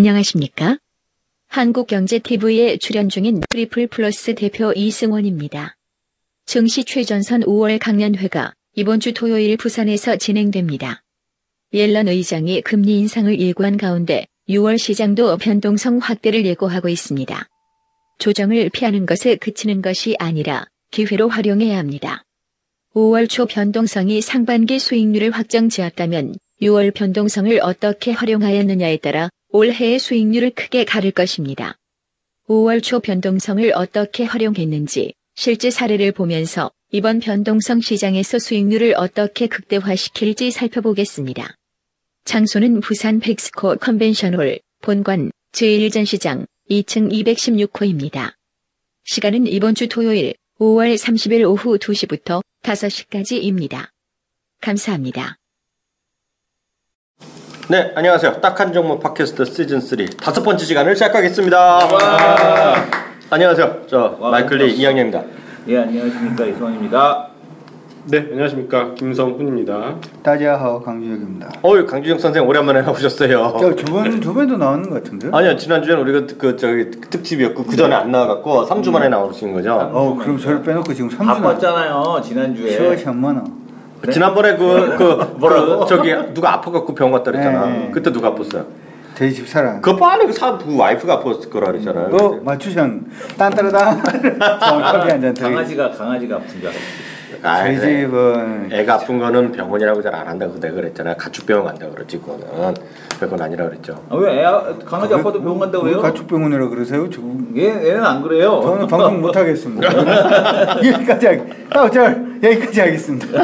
안녕하십니까? 한국경제TV에 출연 중인 트리플플러스 대표 이승원입니다. 증시 최전선 5월 강연회가 이번 주 토요일 부산에서 진행됩니다. 옐런 의장이 금리 인상을 예고한 가운데 6월 시장도 변동성 확대를 예고하고 있습니다. 조정을 피하는 것에 그치는 것이 아니라 기회로 활용해야 합니다. 5월 초 변동성이 상반기 수익률을 확정지었다면 6월 변동성을 어떻게 활용하였느냐에 따라 올해의 수익률을 크게 가를 것입니다. 5월 초 변동성을 어떻게 활용했는지 실제 사례를 보면서 이번 변동성 시장에서 수익률을 어떻게 극대화시킬지 살펴보겠습니다. 장소는 부산 팩스코 컨벤션홀 본관 제1전시장 2층 216호입니다. 시간은 이번 주 토요일 5월 30일 오후 2시부터 5시까지입니다. 감사합니다. 네, 안녕하세요. 딱한 종목 팟캐스트 시즌3 5번째 시간을 시작하겠습니다. 안녕하세요. 저 마이클리 이양현입니다. 예, 안녕하십니까. 이승원입니다. 네, 안녕하십니까. 김성훈입니다. 다지아하오 강주혁입니다. 강주혁 선생 오랜만에 나오셨어요. 두 번도 나오는 것 같은데? 아니요, 지난주에는 우리가 저기 특집이었고 그 전에 안 나와갖고 3주 만에 나오신 거죠. 그럼 저를 빼놓고 지금 3주 바빴잖아요, 지난주에. 시원찮만아. 네? 지난번에 뭐라고? 저기 누가 아파갖고 병원 갔다 그랬잖아. 네. 그때 누가 아팠어요? 저희 집사람. 그 빨리 그 와이프가 아팠을 거라 그랬잖아요. 맞추션 딴따르다. 커피 한잔 더. 강아지가 아픈 줄 알았지. 저희 집은 애가 아픈 거는 병원이라고 잘 안 한다고 내가 그랬잖아. 가축병원 간다고 그랬지. 그건 아니라 그랬죠. 왜 강아지 아파도 병원 간다고 그래요? 가축병원이라고 그러세요? 얘는 안 그래요. 저는 방송 못 하겠습니다. 여기까지 하겠습니다.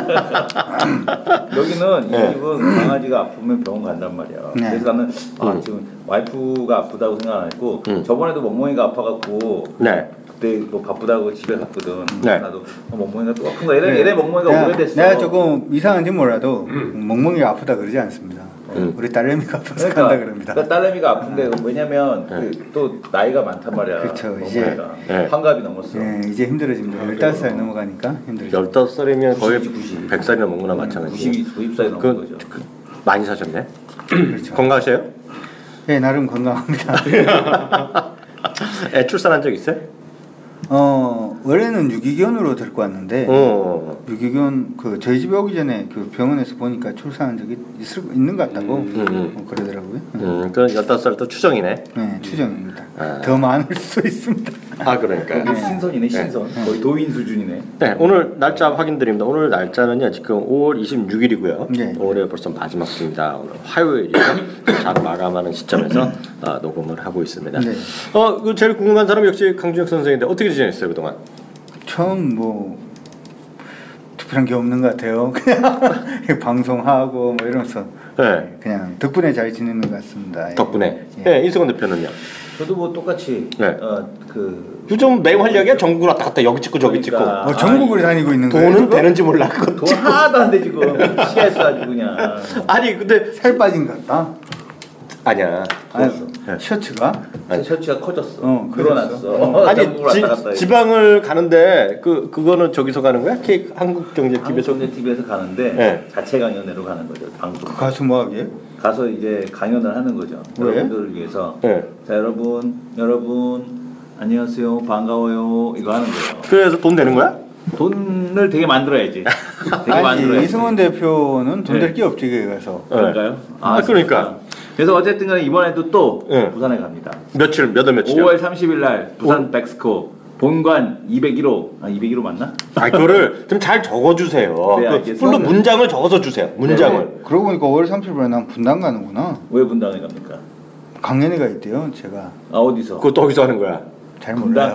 여기는 이 집은 강아지가 아프면 병원 간단 말이야. 네. 그래서 나는 지금 와이프가 아프다고 생각 안 했고 저번에도 멍멍이가 아파갖고 그때 뭐 바쁘다고 집에 갔거든. 나도 멍멍이가 또 아픈가? 얘네 멍멍이가 오래됐어. 내가 조금 이상한지 몰라도 멍멍이가 아프다 그러지 않습니다. 우리 딸내미가 아파서 간다 그럽니다. 딸내미가 아픈데 왜냐면 또 나이가 많단 말이야. 그렇죠. 이제 환갑이 넘었어. 이제 힘들어집니다. 15살 넘어가니까 힘들어져. 15살이면 거의 100살이 넘은 거나 마찬가지고 90살 넘은 거죠. 많이 사셨네. 그렇죠. 건강하세요? 네, 나름 건강합니다. 애 출산한 적 있어요? 원래는 유기견으로 데리고 왔는데 유기견 저희 집에 오기 전에 그 병원에서 보니까 출산한 적이 있는 것 같다고 그러더라고요. 그 15살도 추정이네. 네, 추정입니다. 더 많을 수도 있습니다. 그러니까요. 신선이네, 신선. 거의 도인 수준이네. 네, 오늘 날짜 확인드립니다. 오늘 날짜는요, 지금 5월 26일이고요. 네. 5월에 벌써 마지막 주입니다. 오늘 화요일이요. 잘 마감하는 시점에서 녹음을 하고 있습니다. 네. 제일 궁금한 사람 역시 강주혁 선생인데 어떻게 지냈어요, 그동안? 처음 특별한 게 없는 것 같아요. 그냥 방송하고 이러면서 그냥 덕분에 잘 지내는 것 같습니다. 덕분에. 네, 이승원 대표는요? 저도 똑같이 요즘 맹활약이야. 전국을 왔다 갔다 여기 찍고 저기 찍고. 전국을 다니고 있는 거예요. 돈은 되는지 몰라. 돈 하나도 안 돼 지금. 시간에서 아주 그냥. 아니 근데 살 빠진 것 같다. 아니야. 셔츠가? 셔츠가 커졌어. 늘어났어. 아니 지방을 가는데 그거는 저기서 가는 거야? 한국경제TV에서? 한국경제TV에서 가는데 자체 강연회로 가는 거죠. 방송. 그 가수 뭐 하게? 가서 이제 강연을 하는 거죠. 왜? 여러분들을 위해서. 자 여러분 안녕하세요 반가워요 이거 하는 거예요. 그래서 돈 되는 거야? 돈을 되게 만들어야지. 이승원 대표는 돈 될 게 없지 그게 가서. 그런가요? 그러니까. 그래서 어쨌든 간에 이번에도 또 부산에 갑니다. 며칠? 5월 30일 날 부산 백스코 본관 201호 201호 맞나? 그거를 좀 잘 적어주세요. 풀로 문장을 적어서 주세요. 문장을. 그러고 보니까 5월 30일에 난 분당 가는구나. 왜 분당에 갑니까? 강연회가 있대요 제가. 어디서? 그것도 어디서 하는 거야? 잘 몰라요.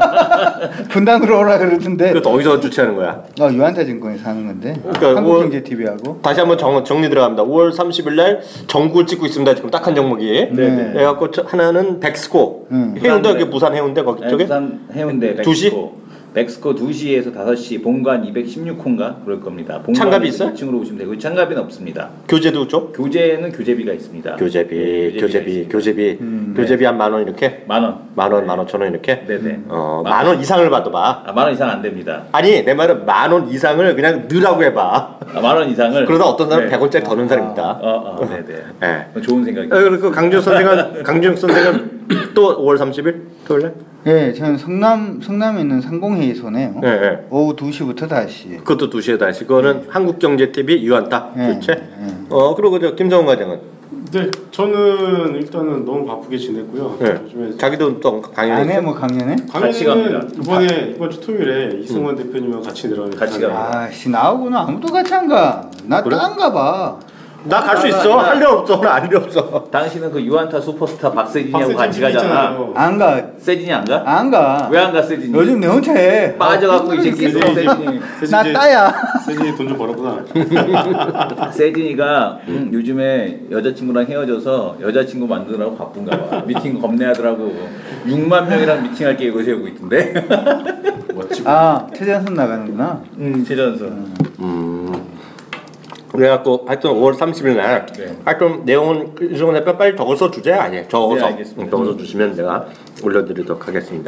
분당으로 오라 그러던데. 그것도 어디서 주최하는 거야? 유한타증권에서 하는 건데. 그러니까 한국경제TV하고. 다시 한번 정리 들어갑니다. 5월 30일 날 전국을 찍고 있습니다. 지금 딱한 종목이. 네. 그래갖고 하나는 백스코. 해운대 부산 해운대 거기 쪽에. 부산 해운대 백스코. 2시? 멕스코 2시에서 5시 본관 216호인가 그럴 겁니다. 참가비 있어요? 2층으로 오시면 되고 참가비는 없습니다. 교재도 좀? 교재는 교재비가 있습니다. 교재비 한 10,000원 이렇게? 10,000원. 10,000원, 15,000원 이렇게? 네네. 10,000원 이상을 받아봐. 10,000원 이상 안 됩니다. 아니 내 말은 10,000원 이상을 그냥 넣으라고 해봐. 10,000원 이상을. 그러다 어떤 사람은 네. 100원짜리 더 넣는 사람 있다. 네네. 네. 좋은 생각이에요. 그리고 강준혁 선생은 또 5월 30일 토요일날? 네, 저는 성남에 있는 상공회의소네요. 네. 오후 2시부터 5시. 그것도 2시에 5시. 그거는 한국경제TV 유한타 교체. 그리고 저 김성훈 과장은? 네, 저는 일단은 너무 바쁘게 지냈고요. 네. 요즘에 자기도 또 강연에 안 해? 뭐 강연해? 강연은 이번 주 토요일에 이승원 대표님하고 같이 내려가는 같이 가. 아씨 나하고는 아무도 같이 안 가. 나 그래? 딴 가. 나 갈 수 있어. 할 일 없어. 나 할 일 없어. 당신은 그 유한타 슈퍼스타 박세진이하고 같이 가잖아. 안 가. 세진이 안 가? 안 가. 왜 안 가 세진이? 요즘 내 혼자 해. 빠져갖고 이 새끼 세진이. 나 따야. 세진이 돈 좀 벌었구나. 세진이가 요즘에 여자친구랑 헤어져서 여자친구 만드느라고 바쁜가 봐. 미팅 겁내하더라고. 6만 명이랑 미팅할 계획을 세우고 있던데. 멋지고. 아 최전선 나가는구나. 최전선. 그래갖고 하여튼 5월 30일 날 네. 하여튼 내용은 이승원 대표 빨리 적어서 주제 아니에요. 적어서 알겠습니다. 적어서 주시면 내가 올려드리도록 하겠습니다.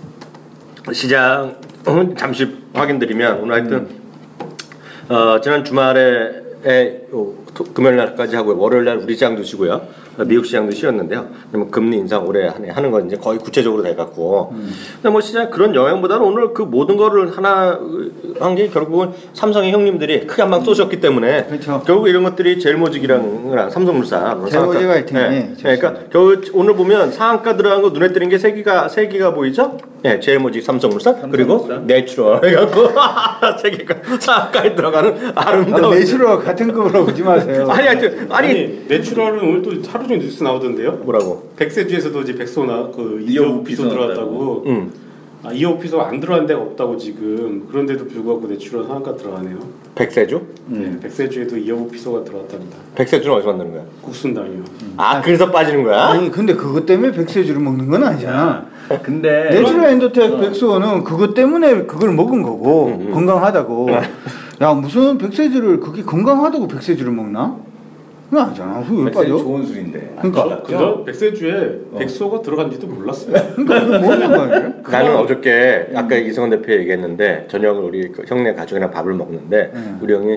시장 잠시 확인드리면 오늘 하여튼 지난 주말에 금요일 날까지 하고 월요일 날 우리 시장도 쉬고요. 미국 시장도 쉬었는데요. 금리 인상 올해 하는 건 이제 거의 구체적으로 돼갖고. 근데 뭐 시장 그런 영향보다는 오늘 그 모든 거를 하나 한 게 결국은 삼성의 형님들이 크게 한 방 쏘셨기 때문에. 그렇죠. 결국 이런 것들이 제일모직이랑 삼성물산. 제일모직 화이팅. 네. 그러니까 결국 오늘 보면 상한가 들어간 거 눈에 띄는 게 세 개가 보이죠? 네, 제일모직 삼성물산 그리고 내추럴. 해갖고 세 개가 상한가에 들어가는 아름다운. 내추럴 같은 급으로 오지 마세요. 아니 내추럴은 오늘 또 하루 종일 뉴스 나오던데요. 뭐라고? 백세주에서도 이제 백소나 그 이어 피소 들어갔다고. 이어 피소 안 들어간 데가 없다고 지금. 그런데도 불구하고 내추럴 상한가 들어가네요. 백세주? 네, 백세주에도 이어 피소가 들어갔답니다. 백세주는 어디서 만드는 거야? 국순당이요. 그래서 빠지는 거야? 아니 근데 그것 때문에 백세주를 먹는 건 아니잖아. 근데 내추럴 엔도텍 백소는 그것 때문에 그걸 먹은 거고 건강하다고. 야 무슨 백세주를 그게 건강하다고 백세주를 먹나? 그건 아니잖아. 그게 왜 백세주 빠져? 좋은 술인데. 그러니까. 근데 백세주에 백소가 들어간지도 몰랐어요. 그러니까 그게 뭐는 말이야? 나는 어저께 아까 이승원 대표 얘기했는데 저녁을 우리 형네 가족이랑 밥을 먹는데 우리 형이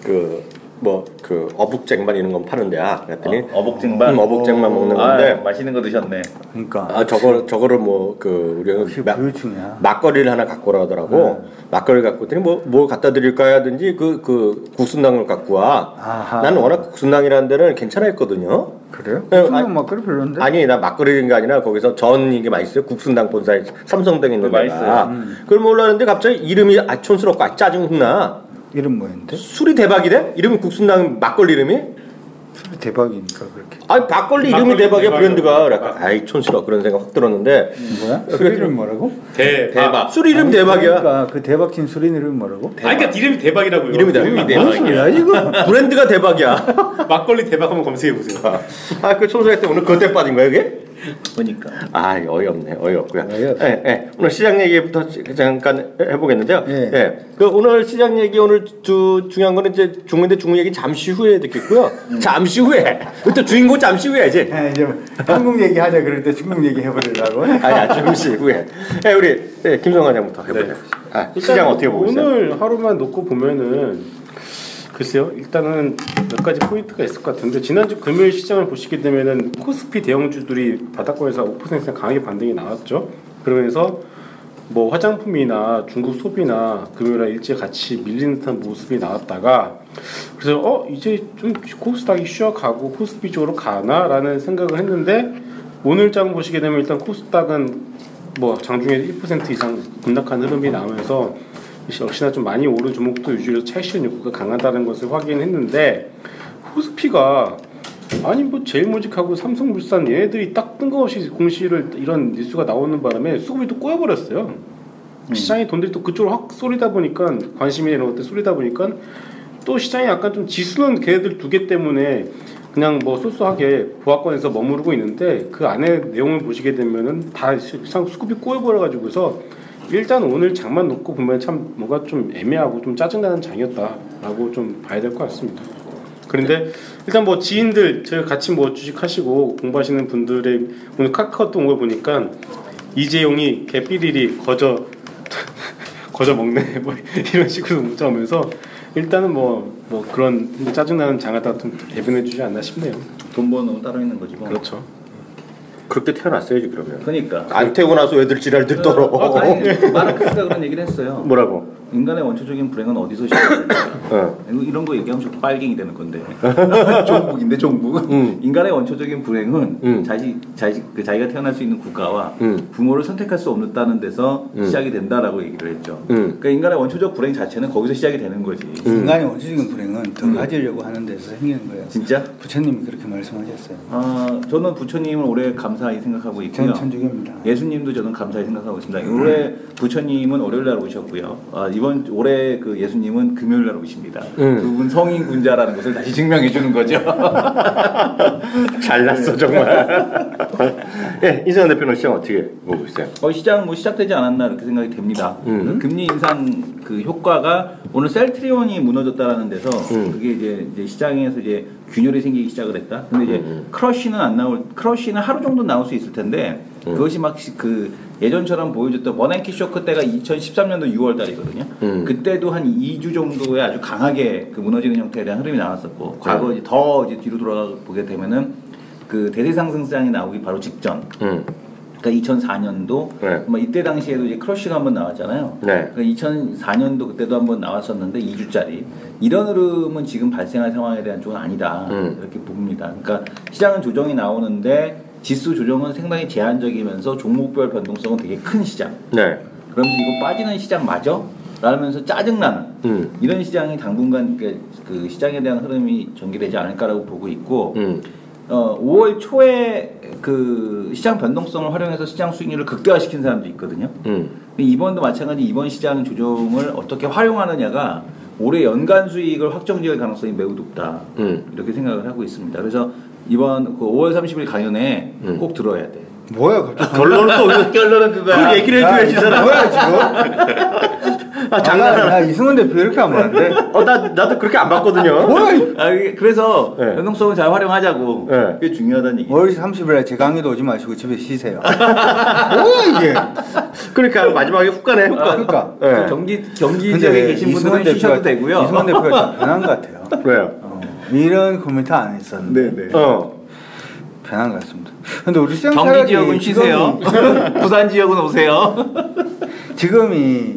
그 어묵쟁반 이런 건 파는 데야. 그랬더니 어묵쟁반. 어묵쟁반 먹는 건데 맛있는 거 드셨네. 그러니까. 저거를 우리 형이 교육중이야. 막걸리를 하나 갖고 오라더라고. 막걸리 갖고 왔더니 뭘 갖다 드릴까 하든지 그 국순당을 갖고 와. 아하. 나는 워낙 국순당이라는 데는 괜찮아 했거든요. 그래요? 네, 국순당 막걸리 별론데? 아니 나 막걸리인 게 아니라 거기서 전 이게 맛있어요. 국순당 본사에 삼성당에 있는 데가. 맛있어요. 그걸 몰랐는데 갑자기 이름이 촌스럽고 짜증나. 이름 뭐였는데? 술이 대박이래? 이름이 국순당 막걸리 이름이? 술이 대박이니까 그렇게. 막걸리 이름이 대박이야 브랜드가. 그러니까 촌스러워 그런 생각 확 들었는데. 뭐야? 술 이름 뭐라고? 대박. 술 이름 대박이야. 그러니까 그 대박친 술 이름 뭐라고? 그러니까 이름이 대박이라고요. 이름이 대박이야. 뭔 소리야 지금? 브랜드가 대박이야. 막걸리 대박 한번 검색해 보세요. 그 청소할 때 오늘 그때 빠진 거야 이게? 그러니까. 어이없네. 어이없고요. 어이없어. 오늘 시장 얘기부터 잠깐 해보겠는데요. 예. 그 오늘 시장 얘기 오늘 중요한 거는 이제 중문대 중문 얘기 잠시 후에 듣겠고요. 잠시 후에. 또 주인공 잠시 후에 이제. 이제 한국 얘기 하자 그럴 때 중국 얘기 해버리려고. 아니야 잠시 후에. 우리 김성 과장부터 해보자. 시장 어떻게 보고 있어요? 오늘 하루만 놓고 보면은 글쎄요. 일단은 몇 가지 포인트가 있을 것 같은데 지난주 금요일 시장을 보시게 되면은 코스피 대형주들이 바닥권에서 5% 이상 강하게 반등이 나왔죠. 그러면서 뭐 화장품이나 중국 소비나 금요일에 일제 같이 밀리는 듯한 모습이 나왔다가 그래서 이제 좀 코스닥이 쉬어가고 코스피 쪽으로 가나라는 생각을 했는데 오늘 장 보시게 되면 일단 코스닥은 뭐 장중에 1% 이상 급락한 흐름이 나오면서 역시나 좀 많이 오른 종목도 유지해서 차익실현 욕구가 강하다는 것을 확인했는데 코스피가 아니 뭐 제일모직하고 삼성물산 얘네들이 딱 뜬금없이 공시를 이런 뉴스가 나오는 바람에 수급이 또 꼬여버렸어요. 시장의 돈들이 또 그쪽으로 확 쏠리다 보니까 관심이나 이런 것들 쏠리다 보니까 또 시장이 약간 좀 지수는 걔네들 두 개 때문에 그냥 뭐 쏠쏠하게 보합권에서 머무르고 있는데 그 안에 내용을 보시게 되면은 다 수급이 꼬여버려가지고서 일단 오늘 장만 놓고 보면 참 뭔가 좀 애매하고 좀 짜증나는 장이었다라고 좀 봐야 될 것 같습니다. 그런데 일단 뭐 지인들 저희 같이 뭐 주식하시고 공부하시는 분들의 오늘 카카오톡 온 걸 보니까 이재용이 개삐리리 거저 먹네 뭐 이런 식으로 문자 오면서 일단은 뭐 그런 짜증나는 장을 좀 대변해 주지 않나 싶네요. 돈 버는 따로 있는 거지 뭐. 그렇죠. 그렇게 태어났어요 그러면. 그러니까 안 태고 나서 애들 지랄들 떨어. 마르크스가 그런 얘기를 했어요. 뭐라고? 인간의 원초적인 불행은 어디서 시작될까? 이런 거 얘기하면 저 빨갱이 되는 건데. 종북인데 종북. 인간의 원초적인 불행은 자기가 태어날 수 있는 국가와 부모를 선택할 수 없다는 데서 시작이 된다라고 얘기를 했죠. 그러니까 인간의 원초적 불행 자체는 거기서 시작이 되는 거지. 인간의 원초적인 불행은 더 가지려고 하는 데서 생기는 거예요. 진짜? 부처님이 그렇게 말씀하셨어요. 저는 부처님을 올해 감사히 생각하고 있고요. 저는 천주교입니다. 예수님도 저는 감사히 생각하고 있습니다. 올해 부처님은 월요일날 오셨고요. 올해 그 예수님은 금요일날 오십니다. 두 분 성인 군자라는 것을 다시 증명해 주는 거죠. 잘났어 정말. 예, 이재용 대표는 시장 어떻게 보고 있어요? 시장 뭐 시작되지 않았나 이렇게 생각이 됩니다. 금리 인상 그 효과가 오늘 셀트리온이 무너졌다라는 데서 그게 이제 시장에서 이제 균열이 생기기 시작을 했다. 근데 이제 크러쉬는 하루 정도 나올 수 있을 텐데 그것이 막 그 예전처럼 보여줬던 버냉키 쇼크 때가 2013년도 6월 달이거든요. 그때도 한 2주 정도의 아주 강하게 그 무너지는 형태에 대한 흐름이 나왔었고 과거 이제 뒤로 돌아가 보게 되면은 그 대세 상승장이 나오기 바로 직전. 그러니까 2004년도 이때 당시에도 이제 크러쉬가 한번 나왔잖아요. 네. 그러니까 2004년도 그때도 한번 나왔었는데 2주짜리 이런 흐름은 지금 발생할 상황에 대한 쪽은 아니다 이렇게 봅니다. 그러니까 시장은 조정이 나오는데 지수 조정은 상당히 제한적이면서 종목별 변동성은 되게 큰 시장. 네. 그러면서 이거 빠지는 시장 맞아? 라면서 짜증나는 이런 시장이 당분간 그 시장에 대한 흐름이 전개되지 않을까라고 보고 있고 5월 초에 그 시장 변동성을 활용해서 시장 수익률을 극대화시킨 사람도 있거든요. 이번도 마찬가지 이번 시장 조정을 어떻게 활용하느냐가 올해 연간 수익을 확정지을 가능성이 매우 높다. 이렇게 생각을 하고 있습니다. 그래서 이번 그 5월 30일 강연에 꼭 들어야 돼. 뭐야 갑자기? 결론은 또 결론은 그거야. 그 얘기를 해줘야지 사람. 뭐야 지금? 장난하나? 나 이승원 대표 이렇게 하면 안 돼? 나도 그렇게 안 봤거든요. 뭐야? 그래서 변동성을 잘 활용하자고. 그게 중요하다는 얘기. 5월 30일에 제 강의도 오지 마시고 집에 쉬세요. 뭐야 이게? 그러니까 마지막에 훅 가네 훅 가. 그러니까. 네. 경기 지역에 계신 분들은 쉬셔도 되고요. 이승원 대표가 좀 변한 것 같아요. 왜요? 이런 코멘트 안 했었는데. 변한 것 같습니다. 근데 우리 시장 경기 지역은 쉬세요. 부산 지역은 오세요. 지금이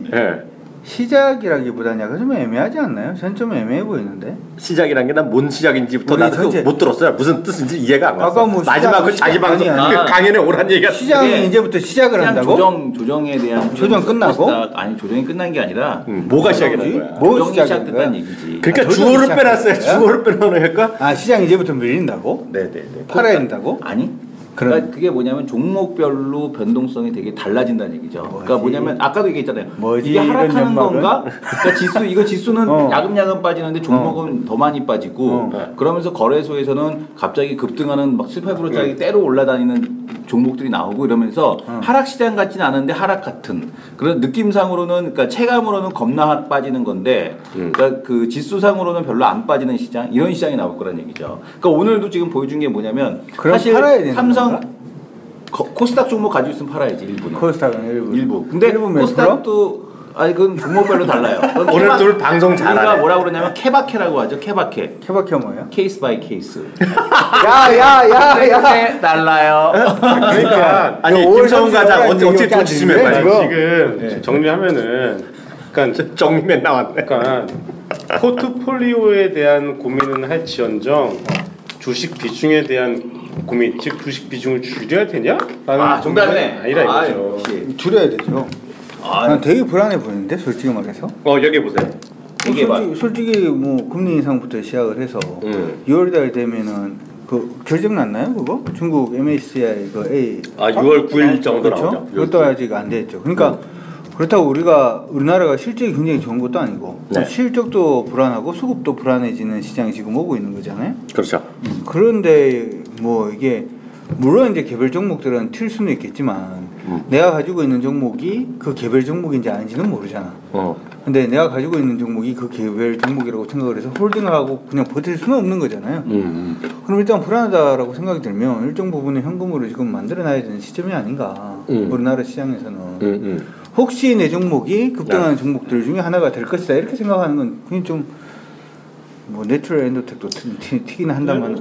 시작이라기보다는 약간 좀 애매하지 않나요? 전 좀 애매해 보이는데. 시작이란 게 난 뭔 시작인지부터 나도 못 들었어요. 무슨 뜻인지 이해가 안 갔어. 아까 뭐 마지막 그 자기 방송 강연에 오란 얘기가 시장이 이제부터 시작을 한다고? 조정에 대한 조정 끝나고? 아니 조정이 끝난 게 아니라 뭐가 시작이란 거야? 뭐 조정이 시작됐다는 얘기지. 그러니까 주어를 빼놨어요. 주어를 빼놓으니까. 시장 이제부터 밀린다고? 네네네. 팔아야 된다고? 아니. 그러니까 그게 뭐냐면 종목별로 변동성이 되게 달라진다는 얘기죠. 그러니까 뭐냐면 아까도 얘기했잖아요. 이게 하락하는 건가? 그러니까 지수는 야금야금 빠지는데 종목은 더 많이 빠지고 그러면서 거래소에서는 갑자기 급등하는 막 7, 8%짜리 때로 올라다니는 종목들이 나오고 이러면서 하락 시장 같지는 않은데 하락 같은 그런 느낌상으로는 그러니까 체감으로는 겁나 빠지는 건데 그러니까 그 지수상으로는 별로 안 빠지는 시장 이런 시장이 나올 거란 얘기죠. 그러니까 오늘도 지금 보여준 게 뭐냐면 사실 삼성 코스닥 종목 가지고 있으면 팔아야지 일부는. 코스닥은 일부. 근데 코스닥도 그건 종목별로 달라요. 오늘 둘 방송 잘하네. 우리가 뭐라 그러냐면 케바케라고 하죠. 케바케 뭐예요? 케이스 바이 케이스. 야야야야. 달라요. 그러니까 아니 김성훈 과장 어떻게 조치심해봐요. 지금 정리하면은 그러니까 정리맨 나왔네. 그러니까 포트폴리오에 대한 고민은 할지언정 주식 비중에 대한 고민, 즉 주식 비중을 줄여야 되냐라는 정답이네. 아니라 이거죠. 줄여야 되죠. 난 되게 불안해 보이는데 솔직히 말해서. 여기 보세요. 솔직히 뭐 금리 인상부터 시작을 해서 6월달 되면은 그 결정 났나요 그거? 중국 MSCI 그 A 6월 9일 정도 그렇죠? 나오죠. 그것도 아직 안 됐죠. 그러니까 그렇다고 우리나라가 실적이 굉장히 좋은 것도 아니고 실적도 불안하고 수급도 불안해지는 시장이 지금 오고 있는 거잖아요. 그렇죠. 그런데 뭐 이게 물론 이제 개별 종목들은 튈 수는 있겠지만 내가 가지고 있는 종목이 그 개별 종목인지 아닌지는 모르잖아. 근데 내가 가지고 있는 종목이 그 개별 종목이라고 생각을 해서 홀딩을 하고 그냥 버틸 수는 없는 거잖아요. 그럼 일단 불안하다라고 생각이 들면 일정 부분의 현금으로 지금 만들어놔야 되는 시점이 아닌가. 우리나라 시장에서는. 혹시 내 종목이 급등하는 종목들 중에 하나가 될 것이다 이렇게 생각하는 건 그냥 좀 뭐 내추럴 엔도텍도 튀긴 한다만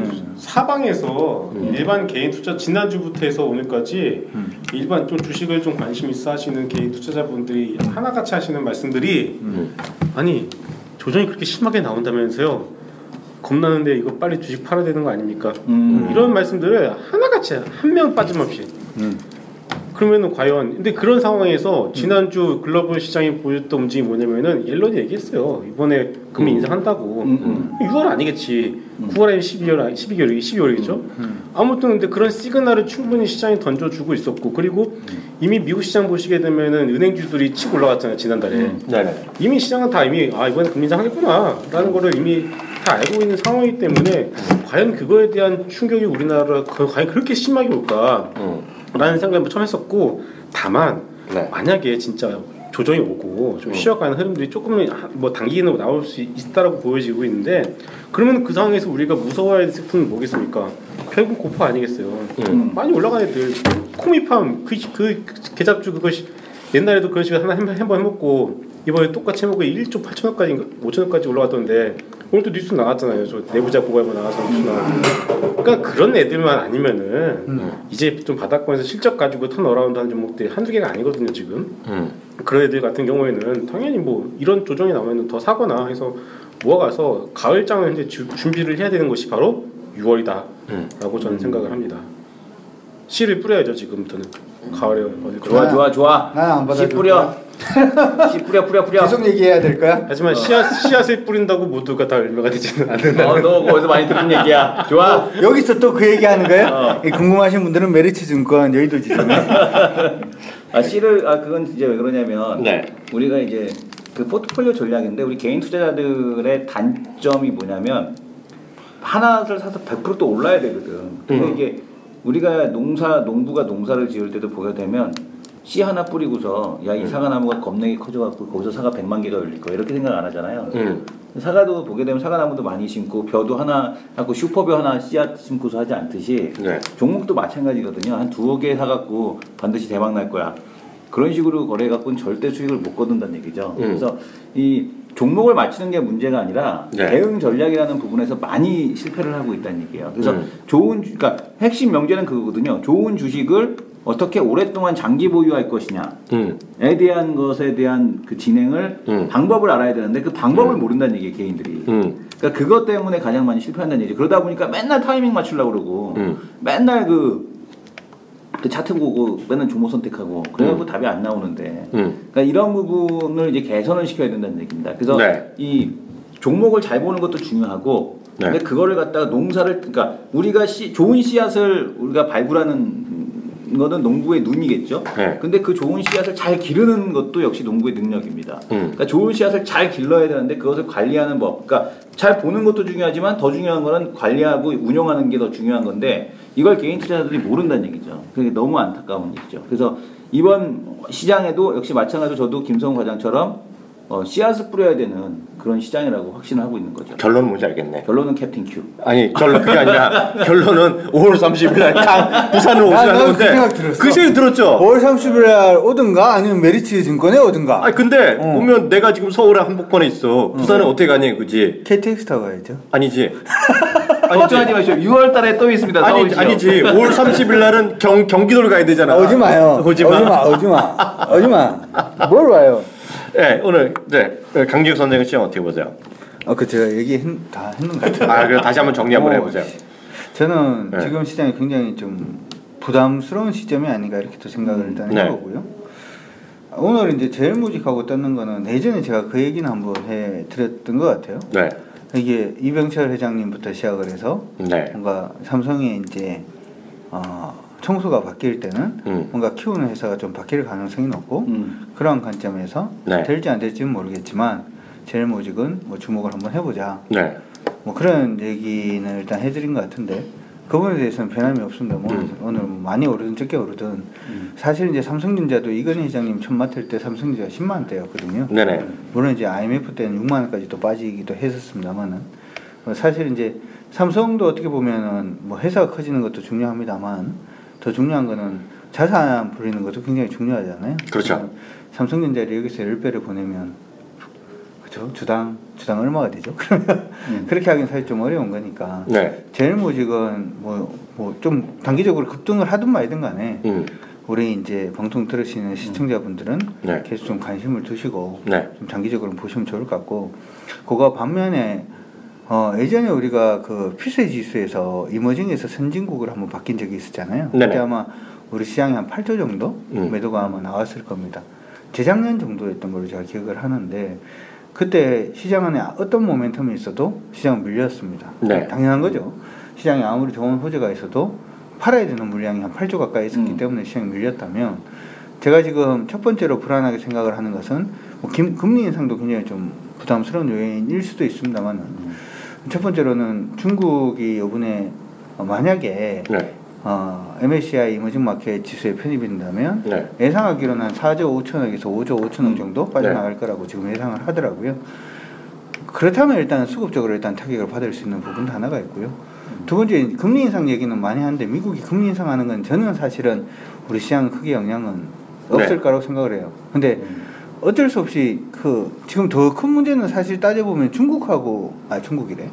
사방에서 일반 개인 투자 지난주부터 해서 오늘까지 일반 좀 주식을 좀 관심 있어 하시는 개인 투자자분들이 하나같이 하시는 말씀들이 아니 조정이 그렇게 심하게 나온다면서요 겁나는데 이거 빨리 주식 팔아야 되는 거 아닙니까? 이런 말씀들을 하나같이 한 명 빠짐없이 그러면은 과연 근데 그런 상황에서 지난주 글로벌 시장이 보였던 움직임이 뭐냐면은 옐런이 얘기했어요. 이번에 금리 인상한다고. 6월 아니겠지. 9월 아니면 12월이겠죠. 아무튼 근데 그런 시그널을 충분히 시장에 던져주고 있었고 그리고 이미 미국 시장 보시게 되면은 은행주들이 치고 올라갔잖아요 지난달에. 이미 시장은 다 이미 이번에 금리 인상하겠구나라는 거를 이미 다 알고 있는 상황이기 때문에 과연 그거에 대한 충격이 우리나라 과연 그렇게 심하게 올까? 라는 생각을 처음 했었고 다만 만약에 진짜 조정이 오고 좀 쉬어가는 흐름들이 조금은 뭐 단기는 나올 수 있다라고 보여지고 있는데 그러면 그 상황에서 우리가 무서워해야 될 섹터는 뭐겠습니까? 결국 고퍼 아니겠어요. 많이 올라간 애들 코미팜 그 개잡주 그것이 옛날에도 그런 식으로 한번 해먹고 이번에 똑같이 해먹고 1조 8천원까지 5천원까지 올라갔던데 오늘도 뉴스 나왔잖아요. 저 내부자 보고하고 나와서 그러니까 그런 애들만 아니면은 이제 좀 바닥권에서 실적 가지고 턴어라운드 하는 종목들이 한두 개가 아니거든요 지금. 그런 애들 같은 경우에는 당연히 뭐 이런 조정이 나오면 더 사거나 해서 모아가서 가을장을 이제 준비를 해야 되는 것이 바로 6월이다라고 저는 생각을 합니다. 씨를 뿌려야죠 지금부터는. 가을에 어디 좋아. 난안 받아. 씨 뿌려. 씨 뿌려. 계속 얘기해야 될까요? 하지만 씨앗을 뿌린다고 모두가 다 열매가 되지는 않는다. 너 거기서 많이 들은 얘기야. 좋아. 여기서 또 그 얘기하는 거예요? 궁금하신 분들은 메리츠증권 여의도 지점에. 씨를 그건 이제 왜 그러냐면 우리가 이제 그 포트폴리오 전략인데 우리 개인 투자자들의 단점이 뭐냐면 하나를 사서 100% 또 올라야 되거든. 근데 이게 우리가 농부가 농사를 지을 때도 보게 되면 씨 하나 뿌리고서 야 이 사과 나무가 겁나게 커져갖고 거기서 사과 100만 개가 열릴 거야 이렇게 생각 안 하잖아요. 사과도 보게 되면 사과 나무도 많이 심고 벼도 하나 하고 슈퍼벼 하나 씨앗 심고서 하지 않듯이 종목도 마찬가지거든요. 한 2개 사갖고 반드시 대박 날 거야. 그런 식으로 거래해갖고는 절대 수익을 못 거둔다는 얘기죠. 그래서 이 종목을 맞추는 게 문제가 아니라 대응 전략이라는 부분에서 많이 실패를 하고 있다는 얘기예요. 그래서 그러니까 핵심 명제는 그거거든요. 좋은 주식을 어떻게 오랫동안 장기 보유할 것이냐에 대한 것에 대한 그 진행을 방법을 알아야 되는데 그 방법을 모른다는 얘기예요, 개인들이. 그러니까 그것 때문에 가장 많이 실패한다는 얘기죠. 그러다 보니까 맨날 타이밍 맞추려고 그러고 맨날 그 차트 보고 맨날 종목 선택하고 그래가지고 답이 안 나오는데 그러니까 이런 부분을 이제 개선을 시켜야 된다는 얘기입니다. 그래서 이 종목을 잘 보는 것도 중요하고 근데 그거를 갖다가 농사를 그러니까 우리가 좋은 씨앗을 우리가 발굴하는 거는 농부의 눈이겠죠. 근데 그 좋은 씨앗을 잘 기르는 것도 역시 농부의 능력입니다. 그러니까 좋은 씨앗을 잘 길러야 되는데 그것을 관리하는 법. 그러니까 잘 보는 것도 중요하지만 더 중요한 거는 관리하고 운영하는 게 더 중요한 건데 이걸 개인 투자자들이 모른다는 얘기죠. 그게 너무 안타까운 얘기죠. 그래서 이번 시장에도 역시 마찬가지로 저도 김성우 과장처럼 씨앗을 뿌려야 되는 그런 시장이라고 확신을 하고 있는 거죠. 결론은 뭔지 알겠네. 결론은 캡틴 큐. 아니 결론 그게 아니라 결론은 5월 30일 날 부산으로 오시라는 건데 그 생각 들었죠. 5월 30일 날 오든가 아니면 메리츠 증권에 오든가. 아니 근데 보면 내가 지금 서울에 한복권에 있어. 부산은 어떻게 가냐 그지? KTX 타고 가야죠. 아니지. 걱정하지 마시오. 6월 달에 또 있습니다. 아니지. 5월 30일 날은 경기도를 가야 되잖아. 오지 마요. 오지 마. 뭘 와요? 네, 오늘 강지욱 선생님 시장 어떻게 보세요? 그 제가 얘기 다 했는 것 같아요. 그럼 다시 한번 정리 한번 해보세요. 저는 지금 시장이 굉장히 좀 부담스러운 시점이 아닌가 이렇게 또 생각을 일단 해보고요. 오늘 이제 제일 무직하고 떴는 거는 예전에 제가 그 얘기는 한번 해드렸던 것 같아요. 이게 이병철 회장님부터 시작을 해서 뭔가 삼성의 이제 청소가 바뀔 때는 뭔가 키우는 회사가 좀 바뀔 가능성이 높고 그런 관점에서 될지 안 될지는 모르겠지만 제일모직은 뭐 주목을 한번 해보자 뭐 그런 얘기는 일단 해드린 것 같은데 그 부분에 대해서는 변함이 없습니다. 뭐 오늘 많이 오르든 적게 오르든 사실 이제 삼성전자도 이건희 회장님 처음 맡을 때 삼성전자가 10만 원대였거든요. 네네. 물론 이제 IMF 때는 6만 원까지 또 빠지기도 했었습니다만은 사실 이제 삼성도 어떻게 보면은 뭐 회사가 커지는 것도 중요합니다만 더 중요한 거는 자산 부리는 것도 굉장히 중요하잖아요. 그렇죠. 삼성전자를 여기서 10배를 보내면 그렇죠? 주당 얼마가 되죠? 그러면 그렇게 하긴 사실 좀 어려운 거니까. 네. 제일모직은 뭐 좀 단기적으로 급등을 하든 말든 간에 우리 이제 방송 들으시는 시청자분들은 네. 계속 좀 관심을 두시고 네. 좀 장기적으로 보시면 좋을 것 같고, 그거 반면에 예전에 우리가 그 피세 지수에서 이머징에서 선진국으로 한번 바뀐 적이 있었잖아요. 네네. 그때 아마 우리 시장이 한 8조 정도 매도가 아마 나왔을 겁니다. 재작년 정도였던 걸로 제가 기억을 하는데 그때 시장 안에 어떤 모멘텀이 있어도 시장은 밀렸습니다. 네. 당연한 거죠. 시장에 아무리 좋은 호재가 있어도 팔아야 되는 물량이 한 8조 가까이 있었기 때문에 시장이 밀렸다면, 제가 지금 첫 번째로 불안하게 생각을 하는 것은 뭐 금리 인상도 굉장히 좀 부담스러운 요인일 수도 있습니다만 첫 번째로는 중국이 이번에 만약에 네. MSCI 이머징 마켓 지수에 편입이 된다면 네. 예상하기로는 한 4조 5천억에서 5조 5천억 정도 빠져나갈 거라고 지금 예상을 하더라고요. 그렇다면 일단 수급적으로 일단 타격을 받을 수 있는 부분도 하나가 있고요. 두 번째, 금리 인상 얘기는 많이 하는데 미국이 금리 인상하는 건 저는 사실은 우리 시장 크게 영향은 없을 거라고 생각을 해요. 근데 어쩔 수 없이 지금 더 큰 문제는 사실 따져보면 중국이래.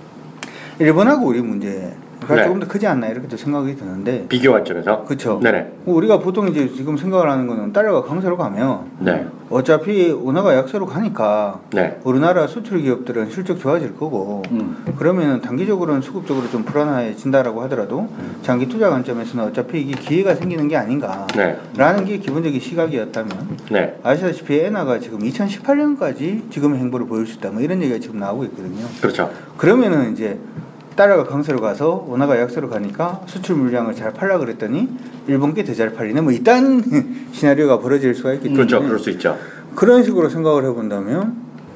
일본하고 우리 문제가 네. 조금 더 크지 않나 이렇게도 생각이 드는데, 비교 관점에서. 그렇죠. 네네. 우리가 보통 이제 지금 생각을 하는 거는 달러가 강세로 가면 네. 어차피 원화가 약세로 가니까 네. 우리나라 수출 기업들은 실적 좋아질 거고 그러면은 단기적으로는 수급적으로 좀 불안해진다라고 하더라도 장기 투자 관점에서는 어차피 이게 기회가 생기는 게 아닌가라는 게 기본적인 시각이었다면, 네. 아시다시피 엔화가 지금 2018년까지 지금의 행보를 보일 수 있다 뭐 이런 얘기가 지금 나오고 있거든요. 그렇죠. 그러면은 이제 달러가 강세로 가서 원화가 약세로 가니까 수출 물량을 잘 팔라 그랬더니 일본께 더 잘 팔리네 뭐 이딴 시나리오가 벌어질 수가 있기 때문에, 그렇죠. 그럴 수 있죠. 그런 식으로 생각을 해본다면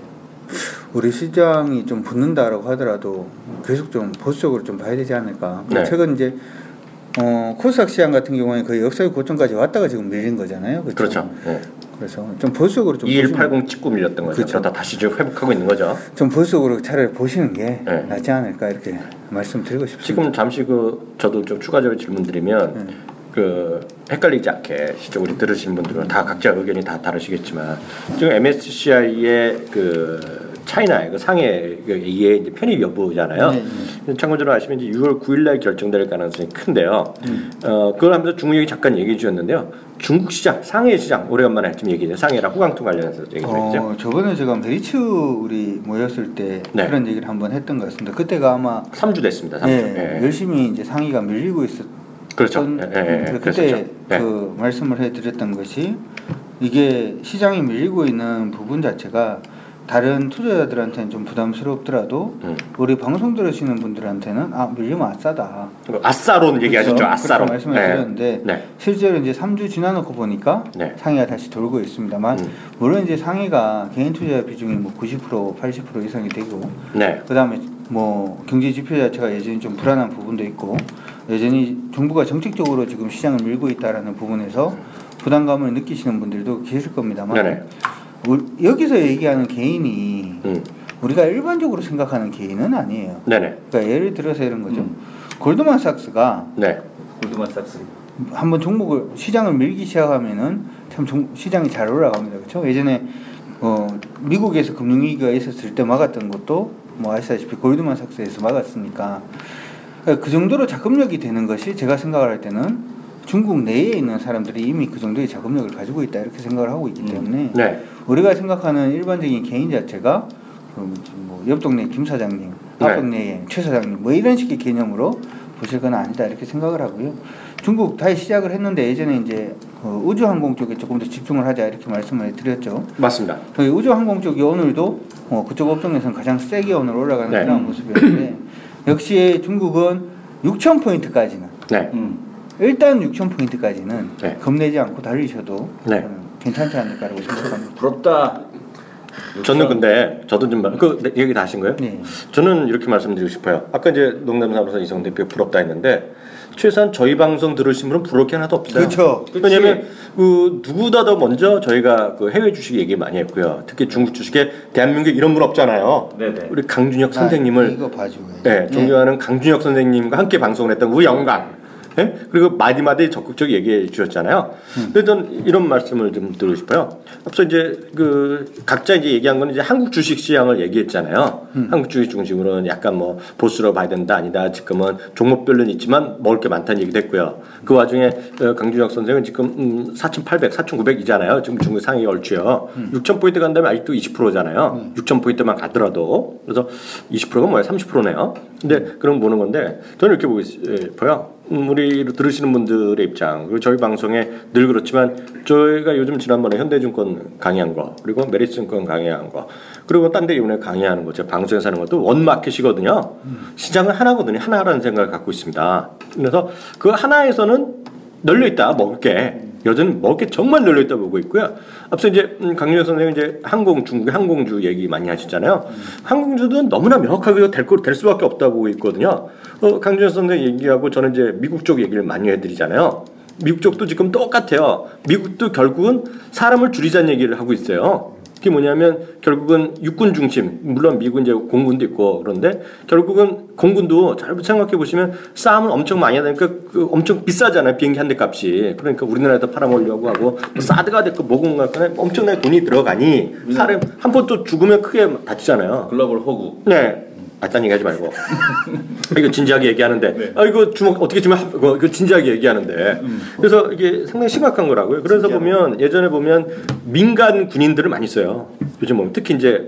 우리 시장이 좀 붙는다라고 하더라도 계속 좀 보수적으로 좀 봐야 되지 않을까. 네. 최근 이제 코스닥 시장 같은 경우에 거의 역사의 고점까지 왔다가 지금 밀린 거잖아요. 그렇죠. 그렇죠. 네. 그래서 좀 보수적으로 좀 2180 찍고 밀렸던 거죠. 그렇죠. 그러다 다시 지금 회복하고 있는 거죠. 좀 보수적으로 차라리 보시는 게 네. 낫지 않을까 이렇게 말씀드리고 싶습니다. 지금 잠시 저도 좀 추가적으로 질문드리면 헷갈리지 않게 시청 우리 들으시는 분들은 다 각자 의견이 다 다르시겠지만 지금 MSCI의 차이나의 상해의 이제 편입 여부잖아요. 참고적으로 아시면 이제 6월 9일날 결정될 가능성이 큰데요. 그걸 하면서 중국이 잠깐 얘기해 주셨는데요. 중국 시장, 상해 시장 오래간만에 좀 얘기해요. 상해랑 후광통 관련해서 얘기해 주시죠. 저번에 제가 메리츠 우리 모였을 때 네. 그런 얘기를 한번 했던 것 같습니다. 그때가 아마 3주 됐습니다. 3주. 네, 열심히 이제 상위가 밀리고 있었던. 그렇죠. 그때 그랬었죠. 그 말씀을 해드렸던 것이 이게 시장이 밀리고 있는 부분 자체가 다른 투자자들한테는 좀 부담스럽더라도 우리 방송 들으시는 분들한테는 밀리면 아싸다. 아싸론 얘기하셨죠. 그렇죠? 아싸론. 그렇게 말씀을 드렸는데 네. 실제로 이제 3주 지나놓고 보니까 네. 상해가 다시 돌고 있습니다만 물론 이제 상해가 개인 투자 비중이 뭐 90% 80% 이상이 되고 네. 그다음에 뭐 경제 지표 자체가 여전히 좀 불안한 부분도 있고 여전히 정부가 정책적으로 지금 시장을 밀고 있다라는 부분에서 부담감을 느끼시는 분들도 계실 겁니다만 네네. 여기서 얘기하는 개인이 우리가 일반적으로 생각하는 개인은 아니에요. 네네. 그러니까 예를 들어서 이런 거죠. 골드만삭스가 네. 골드만삭스 한번 종목을 시장을 밀기 시작하면은 참 시장이 잘 올라갑니다. 그렇죠? 예전에 미국에서 금융위기가 있었을 때 막았던 것도 뭐 아시다시피 골드만삭스에서 막았으니까 그 정도로 자금력이 되는 것이 제가 생각을 할 때는 중국 내에 있는 사람들이 이미 그 정도의 자금력을 가지고 있다 이렇게 생각을 하고 있기 때문에 네. 우리가 생각하는 일반적인 개인 자체가 뭐 옆 동네 김 사장님, 앞 동네 최 사장님 뭐 이런 식의 개념으로 보실 건 아니다 이렇게 생각을 하고요. 중국 다시 시작을 했는데 예전에 이제 우주항공 쪽에 조금 더 집중을 하자 이렇게 말씀을 드렸죠. 맞습니다. 우주항공 쪽이 오늘도 그쪽 업종에서는 가장 세게 오늘 올라가는 네. 그런 모습이었는데 역시 중국은 6,000포인트까지는 네. 일단 6,000포인트까지는 네. 겁내지 않고 달리셔도 네. 괜찮지 않을까라고 생각합니다. 부럽다. 저는 근데 저도 좀 얘기 다 하신 거예요? 네. 저는 이렇게 말씀드리고 싶어요. 아까 이제 농담삼아서 이성 대표 부럽다 했는데 최소한 저희 방송 들으신 분은 부러울 게 하나도 없어요. 그렇죠. 왜냐하면 누구보다 더 먼저 저희가 그 해외 주식 얘기 많이 했고요. 특히 중국 주식에 대한민국에 이런 분 없잖아요. 네네. 우리 강준혁 선생님을 이거 봐주고 네, 존경하는 강준혁 선생님과 함께 방송을 했던 우리 영광. 네? 그리고 마디마디 적극적으로 얘기해 주셨잖아요. 근데 전 이런 말씀을 좀 드리고 싶어요. 앞서 이제 각자 이제 얘기한 거는 이제 한국 주식 시장을 얘기했잖아요. 한국 주식 중심으로는 약간 뭐 보수로 봐야 된다 아니다. 지금은 종목별로는 있지만 먹을 게 많다는 얘기도 했고요. 그 와중에 강준혁 선생은 지금 4,800, 4,900이잖아요. 지금 중국 상위 얼추요. 6,000포인트 간다면 아직도 20%잖아요. 6,000포인트만 가더라도. 그래서 20%가 뭐예요? 30%네요. 근데 그럼 보는 건데 저는 이렇게 보고 싶어요. 우리 들으시는 분들의 입장 그리고 저희 방송에 늘 그렇지만 저희가 요즘 지난번에 현대증권 강의한 거 그리고 메리츠증권 강의한 거 그리고 딴 데 이번에 강의하는 거 제가 방송에서 하는 것도 원마켓이거든요. 시장은 하나거든요. 하나라는 생각을 갖고 있습니다. 그래서 그 하나에서는 널려있다 먹을 게 여전히 먹을 게 정말 널려있다 보고 있고요. 앞서 이제 강윤혁 선생님 이제 중국의 항공주 얘기 많이 하셨잖아요. 항공주도 너무나 명확하게 될 수밖에 없다고 보고 있거든요. 강윤혁 선생님 얘기하고 저는 이제 미국 쪽 얘기를 많이 해드리잖아요. 미국 쪽도 지금 똑같아요. 미국도 결국은 사람을 줄이자는 얘기를 하고 있어요. 그게 뭐냐면 결국은 육군 중심 물론 미군 이제 공군도 있고 그런데 결국은 공군도 잘 생각해 보시면 싸움을 엄청 많이 하다 보니까 엄청 비싸잖아요. 비행기 한 대 값이. 그러니까 우리나라에서 팔아먹으려고 하고 사드가 됐고 뭐군 갈거나 엄청나게 돈이 들어가니 사람 한 번 또 죽으면 크게 다치잖아요. 글로벌 호구. 네. 딴 얘기 하지 말고. 이거 진지하게 얘기하는데. 네. 이거 주먹 어떻게 주면 이거 진지하게 얘기하는데. 그래서 이게 상당히 심각한 거라고요. 그래서 보면 예전에 보면 민간 군인들을 많이 써요. 요즘 보면 특히 이제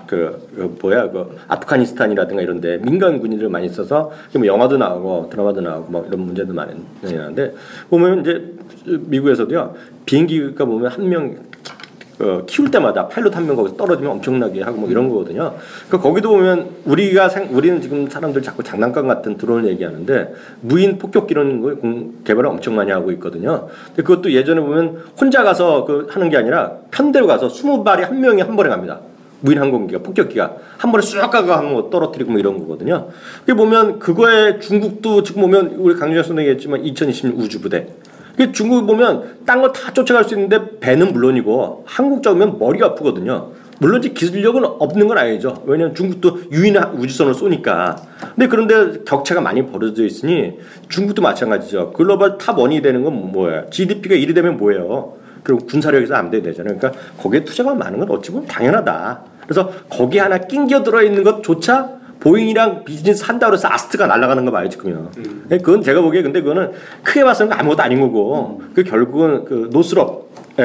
아프가니스탄이라든가 이런데 민간 군인들을 많이 써서 뭐 영화도 나오고 드라마도 나오고 뭐 이런 문제도 많이 나는데 보면 이제 미국에서도요 비행기가 보면 한 명 키울 때마다 파일럿 한 명 거기서 떨어지면 엄청나게 하고 뭐 이런 거거든요. 그러니까 거기도 보면 우리는 지금 사람들 자꾸 장난감 같은 드론을 얘기하는데 무인 폭격기 이런 거 개발을 엄청 많이 하고 있거든요. 근데 그것도 예전에 보면 혼자 가서 하는 게 아니라 편대로 가서 20발이 한 명이 한 번에 갑니다. 무인 항공기가 폭격기가 한 번에 쑥 가가 뭐 떨어뜨리고 뭐 이런 거거든요. 그게 보면 그거에 중국도 지금 보면 우리 강준혁 선생님이 했지만 2026 우주부대 중국 보면 딴 거 다 쫓아갈 수 있는데 배는 물론이고 한국 잡으면 머리가 아프거든요. 물론 기술력은 없는 건 아니죠. 왜냐하면 중국도 유인한 우주선을 쏘니까. 근데 그런데 격차가 많이 벌어져 있으니 중국도 마찬가지죠. 글로벌 탑 1이 되는 건 뭐예요? GDP가 1이 되면 뭐예요? 그리고 군사력에서 안 돼야 되잖아요. 그러니까 거기에 투자가 많은 건 어찌 보면 당연하다. 그래서 거기 하나 낑겨 들어있는 것조차 보잉이랑 비즈니스 한다고 해서 아스트가 날아가는 거 봐요, 지금요. 그건 제가 보기에 근데 그거는 크게 봐서는 아무것도 아닌 거고, 그 결국은 노스럽,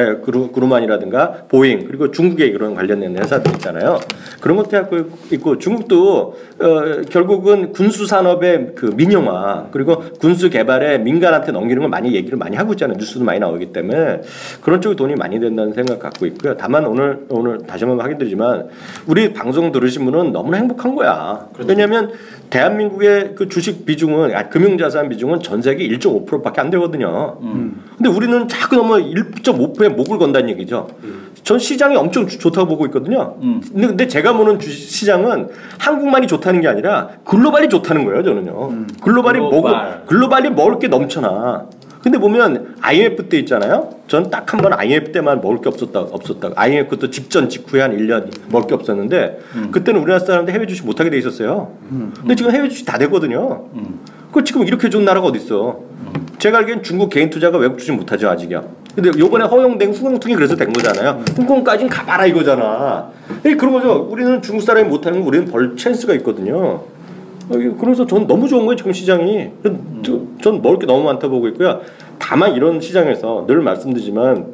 그루만이라든가 보잉, 그리고 중국의 이런 관련된 회사들 있잖아요. 그런 것도 갖고 있고, 중국도, 결국은 군수산업의 민영화, 그리고 군수 개발에 민간한테 넘기는 걸 많이 얘기를 많이 하고 있잖아요. 뉴스도 많이 나오기 때문에. 그런 쪽에 돈이 많이 된다는 생각 갖고 있고요. 다만 오늘 다시 한번 확인드리지만, 우리 방송 들으신 분은 너무나 행복한 거야. 왜냐면, 대한민국의 그 주식 비중은, 금융자산 비중은 전 세계 1.5%밖에 안 되거든요. 근데 우리는 자꾸 너무 1.5%에 목을 건다는 얘기죠. 전 시장이 엄청 좋다고 보고 있거든요. 근데 제가 보는 주식 시장은 한국만이 좋다는 게 아니라 글로벌이 좋다는 거예요, 저는요. 글로벌이 먹을 게 넘쳐나. 근데 보면 IMF 때 있잖아요. 전 딱 한 번 IMF 때만 먹을 게 없었다. IMF도 직후에 한 1년 먹을 게 없었는데 그때는 우리나라 사람들 해외 주식 못하게 돼 있었어요. 근데 지금 해외 주식 다 되거든요. 그 지금 이렇게 좋은 나라가 어디 있어? 제가 알기엔 중국 개인 투자가 외국 주식 못하죠 아직이요. 근데 요번에 허용된 후광통이 그래서 된 거잖아요. 홍콩까지는 가봐라 이거잖아. 그런 거죠. 우리는 중국 사람이 못하는 거 우리는 벌 찬스가 있거든요. 그래서 전 너무 좋은 거예요 지금 시장이. 전 먹을 게 너무 많다 보고 있고요. 다만 이런 시장에서 늘 말씀드리지만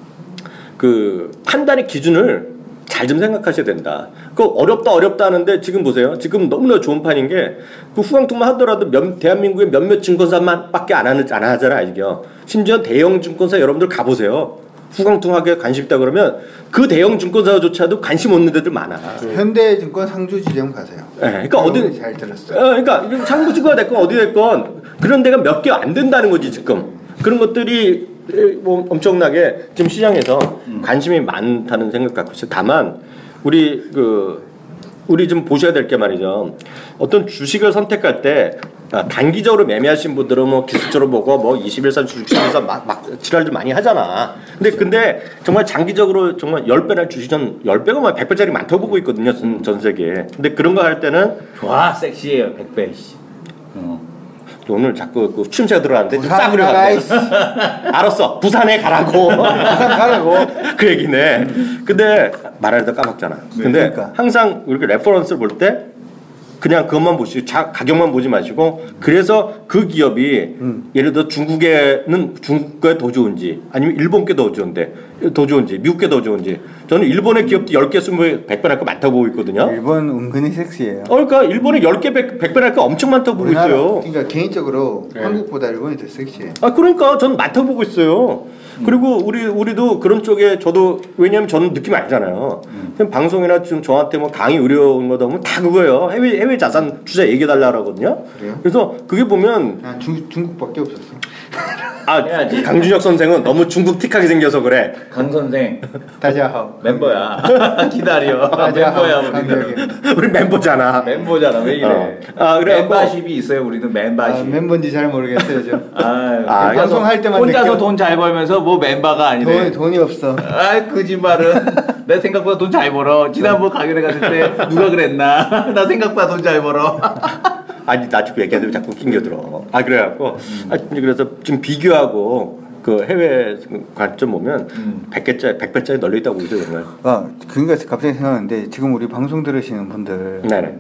그 판단의 기준을 잘 좀 생각하셔야 된다. 어렵다 하는데 지금 보세요. 지금 너무나 좋은 판인 게 그 후광통만 하더라도 대한민국의 몇몇 증권사만밖에 안 하잖아 이게요. 심지어 대형 증권사 여러분들 가보세요. 후광통하게 관심 있다 그러면 그 대형 증권사조차도 관심 없는 데들 많아. 현대증권 상주지점 가세요. 네, 그러니까 어디 잘 들었어요. 그러니까 상주지가 됐건 어디 됐건 그런 데가 몇 개 안 된다는 거지 지금. 그런 것들이 뭐 엄청나게 지금 시장에서 관심이 많다는 생각 갖고 있어요. 다만 우리 좀 보셔야 될 게 말이죠. 어떤 주식을 선택할 때 단기적으로 매매하신 분들은 뭐 기술적으로 보고 뭐 21선 주식시장에서 막 지랄들 많이 하잖아. 근데 정말 장기적으로 정말 10배나 주식 전 10배가 뭐 100배짜리 많다고 보고 있거든요. 전 세계에. 근데 그런 거 할 때는 좋아 섹시해요 100배. 오늘 자꾸 그 추임새가 들어가는데 좀 싸구려 같네. 알았어. 부산에 가라고. 부산 가라고. 그 얘기네. 근데 말하려다 까먹잖아. 근데 그러니까. 항상 이렇게 레퍼런스를 볼 때 그냥 그것만 보시고 가격만 보지 마시고 그래서 그 기업이 예를 들어 중국에는 중국게 더 좋은지 아니면 일본게 더 좋은지 미국게 더 좋은지 저는 일본의 기업도 10개 20배 100배 할 거 많다고 보고 있거든요. 일본 은근히 섹시해요. 그러니까 일본에 10개 100배 할 거 엄청 많다고 보고 있어요. 그러니까 개인적으로 한국보다 일본이 더 섹시해. 그러니까 저는 많다고 보고 있어요. 그리고 우리도 그런 쪽에 저도 왜냐하면 저는 느낌이 알잖아요. 방송이나 좀 저한테 뭐 강의 의료인 거다 보면 다 그거예요. 해외 자산 투자 얘기해달라 하거든요. 그래서 그게 보면 중국밖에 없었어. 강준혁 선생은 너무 중국틱하게 생겨서 그래. 강 선생 다자하오 멤버야. 기다려. 멤버야 우리 멤버잖아. 왜 이래? 멤버십이 있어요. 우리는 멤버십. 멤버인지 잘 모르겠어요, 저. 방송할 때만 혼자서 돈 잘 벌면서 뭐 멤버가 아니래. 돈이 없어. 거짓말은. 내 생각보다 돈 잘 벌어. 지난번 강연회 갔을 때 누가 그랬나? 나 생각보다 돈 잘 벌어. 나 지금 얘기하는데 자꾸 낑겨들어. 그래갖고 그래서 지금 비교하고 그 해외 관점 보면 100배짜리 널려 있다고 보이죠 정말. 그러니까 갑자기 생각하는데 지금 우리 방송 들으시는 분들. 네네.